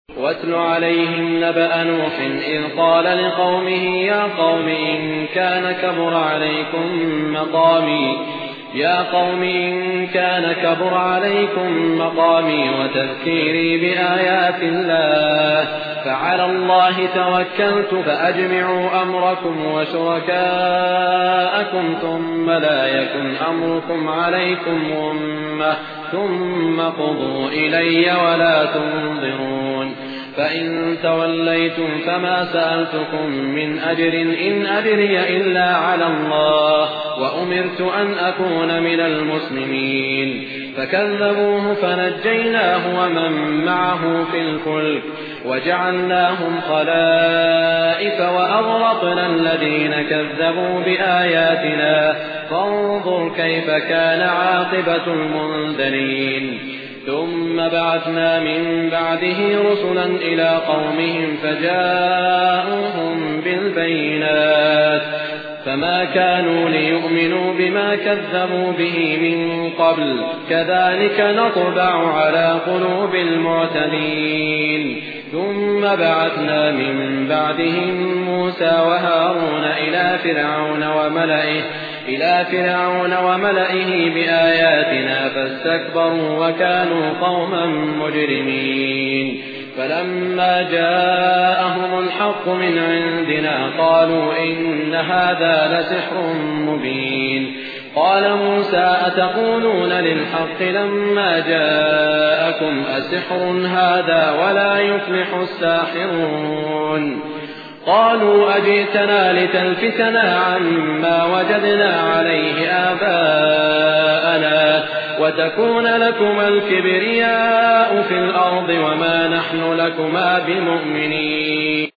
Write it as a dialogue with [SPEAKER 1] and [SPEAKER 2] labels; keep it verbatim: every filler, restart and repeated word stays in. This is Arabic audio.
[SPEAKER 1] واتل عليهم نبأ نوح إذ قال لقومه يا قوم إن كان كبر عليكم مقامي يا قوم إن كان كبر عليكم مقامي وتذكيري بآيات الله فعلى الله توكلت فأجمعوا أمركم وشركاءكم ثم لا يكن أمركم عليكم غمة ثم قضوا إلي ولا تنظرون فإن توليتم فما سألتكم من أجر إن أجري إلا على الله وأمرت أن أكون من المسلمين فكذبوه فنجيناه ومن معه في الفلك وجعلناهم خلائف وأغرقنا الذين كذبوا بآياتنا فانظر كيف كان عاقبة المنذرين ثم بعثنا من بعده رسلا إلى قومهم فجاءوهم بالبينات فما كانوا ليؤمنوا بما كذبوا به من قبل كذلك نطبع على قلوب المعتدين ثم بعثنا من بعدهم موسى وهارون إلى فرعون وملئه إلى فرعون وملئه بآياتنا فاستكبروا وكانوا قوما مجرمين فلما جاءهم الحق من عندنا قالوا إن هذا لسحر مبين قال موسى أتقولون للحق لما جاءكم أسحر هذا ولا يفلح الساحرون قالوا أجئتنا لتلفتنا عما وجدنا عليه آباءنا وتكون لكما الكبرياء في الأرض وما نحن لكما بمؤمنين